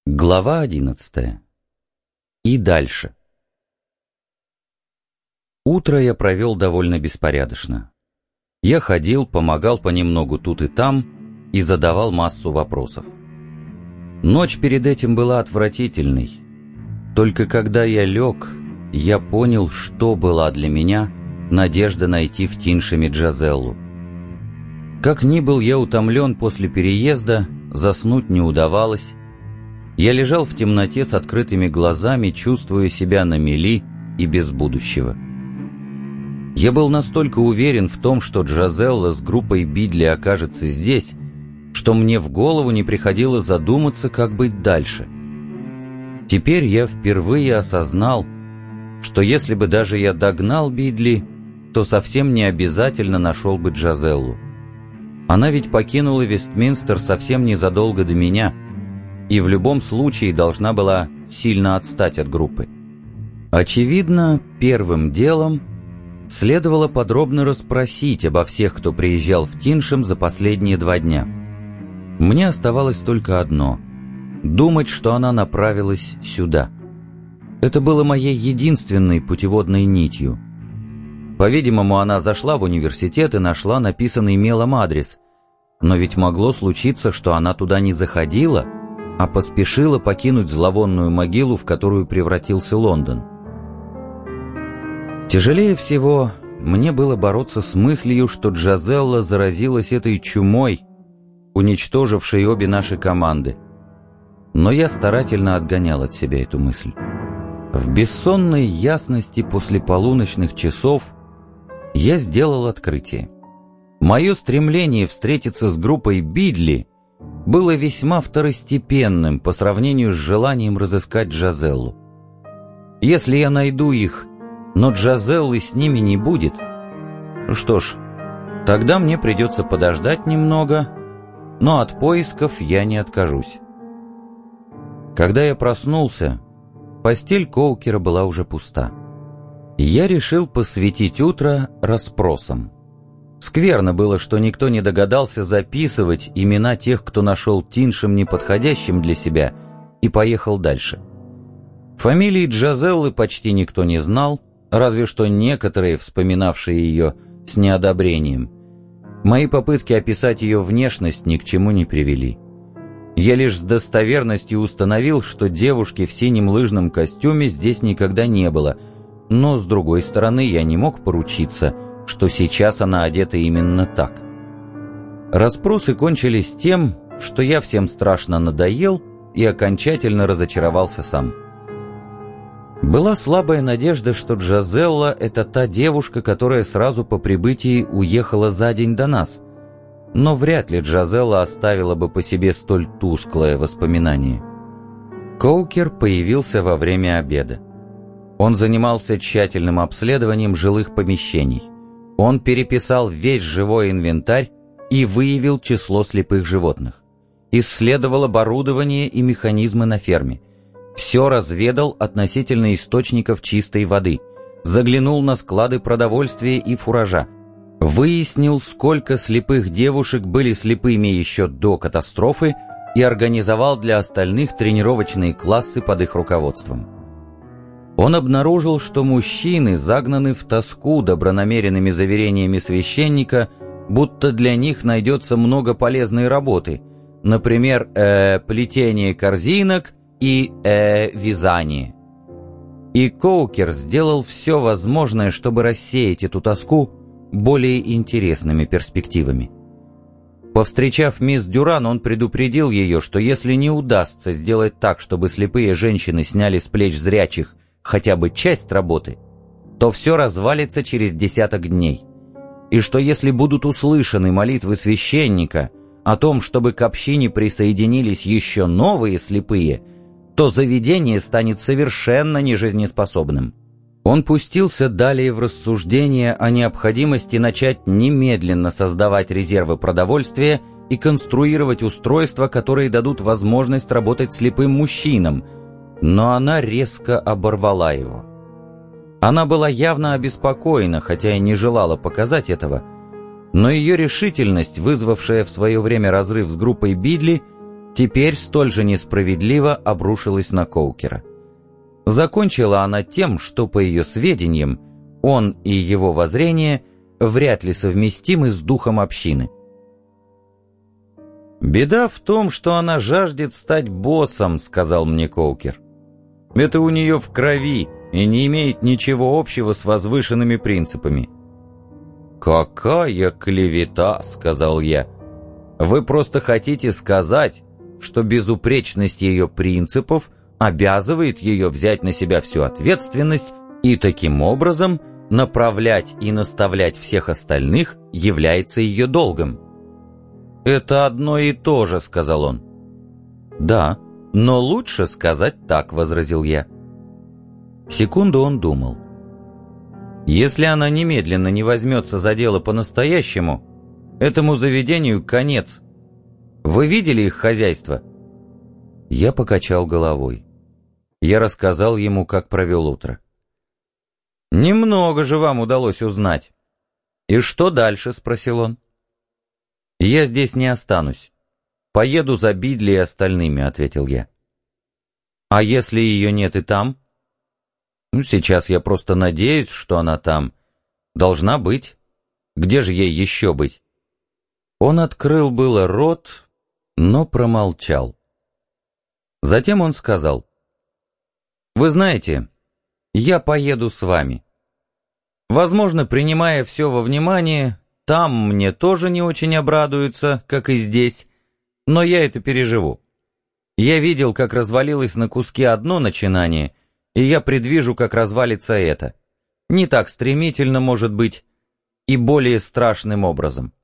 Глава 11. И дальше. Утро я провел довольно беспорядочно. Я ходил, помогал понемногу тут и там и задавал массу вопросов. Ночь перед этим была отвратительной. Только когда я лег, я понял, что была для меня надежда найти в Тиншеме Джазеллу. Как ни был я утомлен после переезда, заснуть не удавалось. Я лежал в темноте с открытыми глазами, чувствуя себя на мели и без будущего. Я был настолько уверен в том, что Джазелла с группой Бидли окажется здесь, что мне в голову не приходило задуматься, как быть дальше. Теперь я впервые осознал, что если бы даже я догнал Бидли, то совсем не обязательно нашел бы Джазеллу. Она ведь покинула Вестминстер совсем незадолго до меня, и в любом случае должна была сильно отстать от группы. Очевидно, первым делом следовало подробно расспросить обо всех, кто приезжал в Тиншем за последние 2 дня. Мне оставалось только одно — думать, что она направилась сюда. Это было моей единственной путеводной нитью. По-видимому, она зашла в университет и нашла написанный мелом адрес, но ведь могло случиться, что она туда не заходила, а поспешила покинуть зловонную могилу, в которую превратился Лондон. Тяжелее всего мне было бороться с мыслью, что Джазелла заразилась этой чумой, уничтожившей обе наши команды. Но я старательно отгонял от себя эту мысль. В бессонной ясности после полуночных часов я сделал открытие. Мое стремление встретиться с группой Бидли было весьма второстепенным по сравнению с желанием разыскать Джазеллу. Если я найду их, но Джазеллы с ними не будет, что ж, тогда мне придется подождать немного, но от поисков я не откажусь. Когда я проснулся, постель Коукера была уже пуста. И я решил посвятить утро расспросам. Скверно было, что никто не догадался записывать имена тех, кто нашел Тиншем неподходящим для себя и поехал дальше. Фамилии Джазеллы почти никто не знал, разве что некоторые, вспоминавшие ее с неодобрением. Мои попытки описать ее внешность ни к чему не привели. Я лишь с достоверностью установил, что девушки в синем лыжном костюме здесь никогда не было, но, с другой стороны, я не мог поручиться, что сейчас она одета именно так. Расспросы кончились тем, что я всем страшно надоел и окончательно разочаровался сам. Была слабая надежда, что Джазелла — это та девушка, которая сразу по прибытии уехала за день до нас, но вряд ли Джазелла оставила бы по себе столь тусклое воспоминание. Коукер появился во время обеда. Он занимался тщательным обследованием жилых помещений. Он переписал весь живой инвентарь и выявил число слепых животных. Исследовал оборудование и механизмы на ферме. Все разведал относительно источников чистой воды. Заглянул на склады продовольствия и фуража. Выяснил, сколько слепых девушек были слепыми еще до катастрофы, и организовал для остальных тренировочные классы под их руководством. Он обнаружил, что мужчины загнаны в тоску добронамеренными заверениями священника, будто для них найдется много полезной работы, например, плетение корзинок и вязание. И Коукер сделал все возможное, чтобы рассеять эту тоску более интересными перспективами. Повстречав мисс Дюран, он предупредил ее, что если не удастся сделать так, чтобы слепые женщины сняли с плеч зрячих хотя бы часть работы, то все развалится через 10 дней, и что если будут услышаны молитвы священника о том, чтобы к общине присоединились еще новые слепые, то заведение станет совершенно нежизнеспособным. Он пустился далее в рассуждения о необходимости начать немедленно создавать резервы продовольствия и конструировать устройства, которые дадут возможность работать слепым мужчинам, но она резко оборвала его. Она была явно обеспокоена, хотя и не желала показать этого, но ее решительность, вызвавшая в свое время разрыв с группой Бидли, теперь столь же несправедливо обрушилась на Коукера. Закончила она тем, что, по ее сведениям, он и его воззрения вряд ли совместимы с духом общины. «Беда в том, что она жаждет стать боссом», — сказал мне Коукер. «Это у нее в крови и не имеет ничего общего с возвышенными принципами». «Какая клевета», — сказал я. «Вы просто хотите сказать, что безупречность ее принципов обязывает ее взять на себя всю ответственность и таким образом направлять и наставлять всех остальных является ее долгом». «Это одно и то же», — сказал он. «Да, но лучше сказать так», — возразил я. Секунду он думал. «Если она немедленно не возьмется за дело по-настоящему, этому заведению конец. Вы видели их хозяйство?» Я покачал головой. Я рассказал ему, как провел утро. «Немного же вам удалось узнать». «И что дальше?» — спросил он. «Я здесь не останусь. Поеду за Бидли и остальными», — ответил я. «А если ее нет и там?» «Сейчас я просто надеюсь, что она там. Должна быть. Где же ей еще быть?» Он открыл было рот, но промолчал. Затем он сказал: «Вы знаете, я поеду с вами. Возможно, принимая все во внимание, там мне тоже не очень обрадуются, как и здесь, но я это переживу. Я видел, как развалилось на куски одно начинание, и я предвижу, как развалится это. Не так стремительно, может быть, и более страшным образом».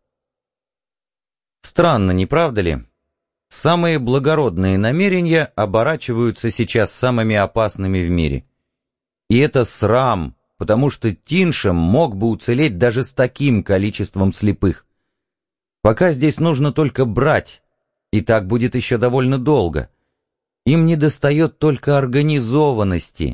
Странно, не правда ли? Самые благородные намерения оборачиваются сейчас самыми опасными в мире. И это срам, потому что Тиншем мог бы уцелеть даже с таким количеством слепых. Пока здесь нужно только брать, и так будет еще довольно долго. Им недостает только организованности.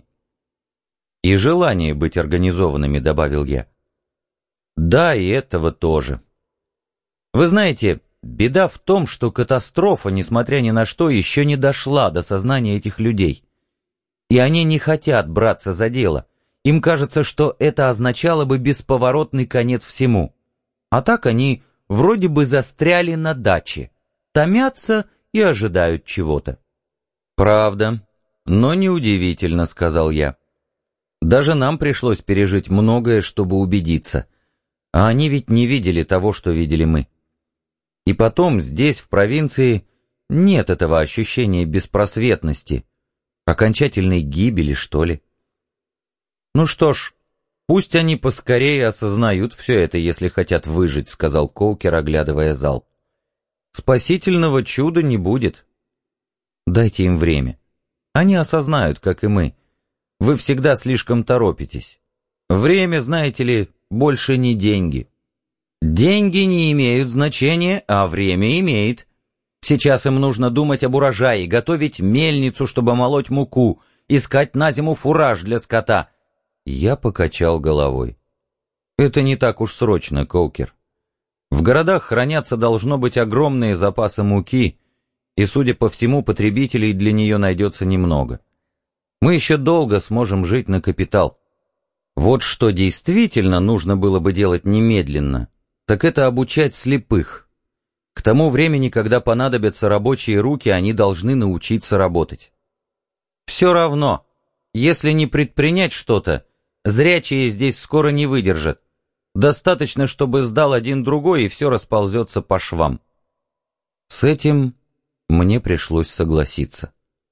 И желание быть организованными, добавил я. Да, и этого тоже. Вы знаете, беда в том, что катастрофа, несмотря ни на что, еще не дошла до сознания этих людей. И они не хотят браться за дело. Им кажется, что это означало бы бесповоротный конец всему. А так они вроде бы застряли на даче, томятся и ожидают чего-то. «Правда, но неудивительно», — сказал я. «Даже нам пришлось пережить многое, чтобы убедиться. А они ведь не видели того, что видели мы. И потом здесь, в провинции, нет этого ощущения беспросветности, окончательной гибели, что ли. Ну что ж, пусть они поскорее осознают все это, если хотят выжить», — сказал Коукер, оглядывая зал. «Спасительного чуда не будет. Дайте им время. Они осознают, как и мы. Вы всегда слишком торопитесь. Время, знаете ли, больше не деньги. Деньги не имеют значения, а время имеет. Сейчас им нужно думать об урожае, готовить мельницу, чтобы молоть муку, искать на зиму фураж для скота». Я покачал головой. «Это не так уж срочно, Коукер. В городах хранятся, должно быть, огромные запасы муки, и, судя по всему, потребителей для нее найдется немного. Мы еще долго сможем жить на капитал. Вот что действительно нужно было бы делать немедленно, так это обучать слепых. К тому времени, когда понадобятся рабочие руки, они должны научиться работать. Все равно, если не предпринять что-то, зрячие здесь скоро не выдержат. Достаточно, чтобы сдал один-другой, и все расползется по швам». С этим мне пришлось согласиться.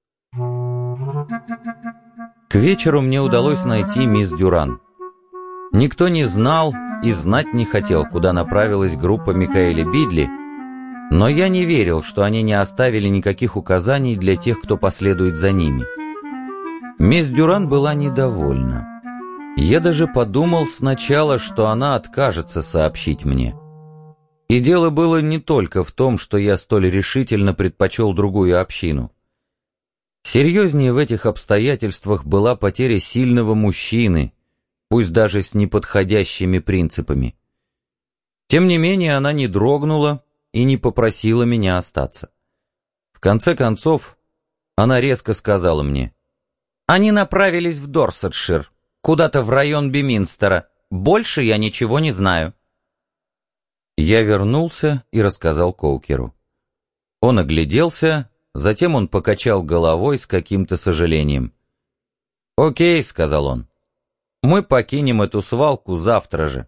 К вечеру мне удалось найти мисс Дюран. Никто не знал и знать не хотел, куда направилась группа Микаэля Бидли, но я не верил, что они не оставили никаких указаний для тех, кто последует за ними. Мисс Дюран была недовольна. Я даже подумал сначала, что она откажется сообщить мне. И дело было не только в том, что я столь решительно предпочел другую общину. Серьезнее в этих обстоятельствах была потеря сильного мужчины, пусть даже с неподходящими принципами. Тем не менее, она не дрогнула и не попросила меня остаться. В конце концов, она резко сказала мне: «Они направились в Дорсетшир, куда-то в район Биминстера. Больше я ничего не знаю». Я вернулся и рассказал Коукеру. Он огляделся, затем он покачал головой с каким-то сожалением. «Окей», — сказал он, — «мы покинем эту свалку завтра же».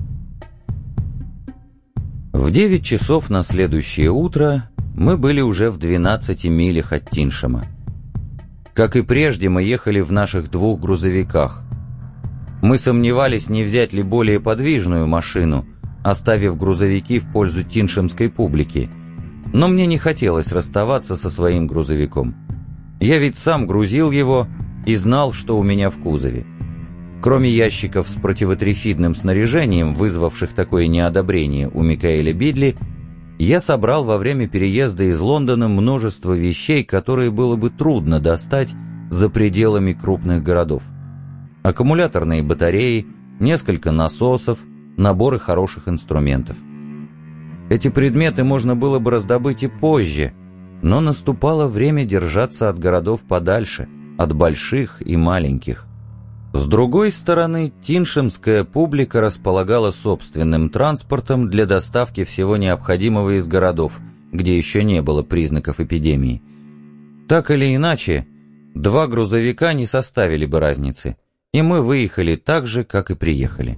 В 9 часов на следующее утро мы были уже в 12 милях от Тиншема. Как и прежде, мы ехали в наших 2 грузовиках. Мы сомневались, не взять ли более подвижную машину, оставив грузовики в пользу тиншемской публики. Но мне не хотелось расставаться со своим грузовиком. Я ведь сам грузил его и знал, что у меня в кузове. Кроме ящиков с противотрифидным снаряжением, вызвавших такое неодобрение у Микаэля Бидли, я собрал во время переезда из Лондона множество вещей, которые было бы трудно достать за пределами крупных городов. Аккумуляторные батареи, несколько насосов, наборы хороших инструментов. Эти предметы можно было бы раздобыть и позже, но наступало время держаться от городов подальше, от больших и маленьких. С другой стороны, тиншемская публика располагала собственным транспортом для доставки всего необходимого из городов, где еще не было признаков эпидемии. Так или иначе, 2 грузовика не составили бы разницы, и мы выехали так же, как и приехали.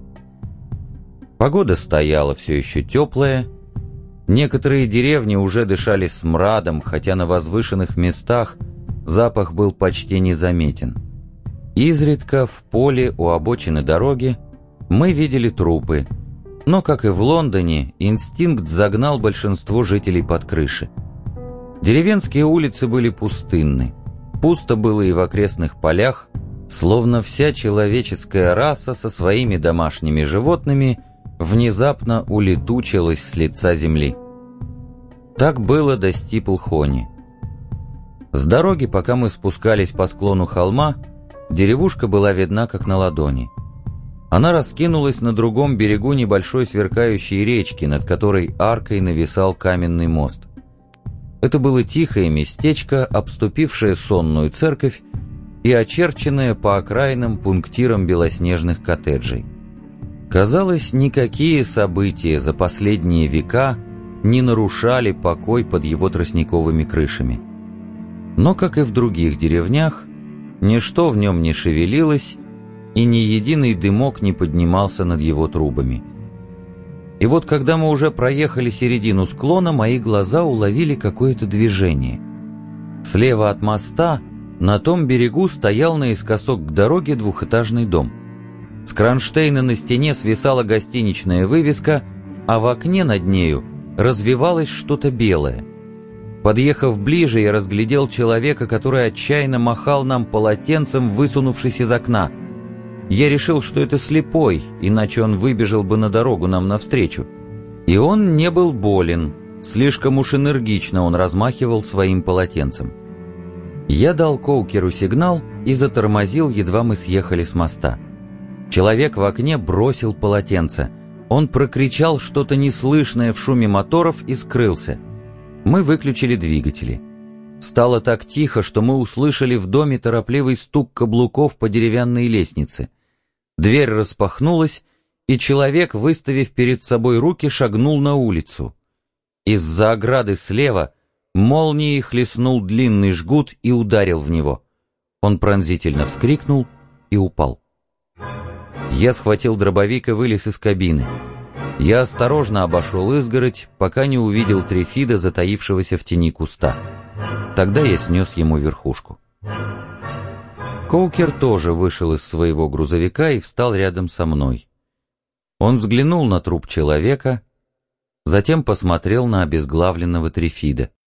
Погода стояла все еще теплая. Некоторые деревни уже дышали смрадом, хотя на возвышенных местах запах был почти незаметен. Изредка в поле у обочины дороги мы видели трупы, но, как и в Лондоне, инстинкт загнал большинство жителей под крыши. Деревенские улицы были пустынны, пусто было и в окрестных полях, словно вся человеческая раса со своими домашними животными внезапно улетучилась с лица земли. Так было до Стиплхони. С дороги, пока мы спускались по склону холма, деревушка была видна как на ладони. Она раскинулась на другом берегу небольшой сверкающей речки, над которой аркой нависал каменный мост. Это было тихое местечко, обступившее сонную церковь и очерченное по окраинам пунктиром белоснежных коттеджей. Казалось, никакие события за последние века не нарушали покой под его тростниковыми крышами. Но, как и в других деревнях, ничто в нем не шевелилось, и ни единый дымок не поднимался над его трубами. И вот, когда мы уже проехали середину склона, мои глаза уловили какое-то движение. Слева от моста, на том берегу, стоял наискосок к дороге 2-этажный дом. С кронштейна на стене свисала гостиничная вывеска, а в окне над нею развивалось что-то белое. Подъехав ближе, я разглядел человека, который отчаянно махал нам полотенцем, высунувшись из окна. Я решил, что это слепой, иначе он выбежал бы на дорогу нам навстречу. И он не был болен, слишком уж энергично он размахивал своим полотенцем. Я дал Коукеру сигнал и затормозил, едва мы съехали с моста. Человек в окне бросил полотенце. Он прокричал что-то неслышное в шуме моторов и скрылся. Мы выключили двигатели. Стало так тихо, что мы услышали в доме торопливый стук каблуков по деревянной лестнице. Дверь распахнулась, и человек, выставив перед собой руки, шагнул на улицу. Из-за ограды слева молнией хлестнул длинный жгут и ударил в него. Он пронзительно вскрикнул и упал. Я схватил дробовик и вылез из кабины. Я осторожно обошел изгородь, пока не увидел Трифида, затаившегося в тени куста. Тогда я снес ему верхушку. Коукер тоже вышел из своего грузовика и встал рядом со мной. Он взглянул на труп человека, затем посмотрел на обезглавленного Трифида.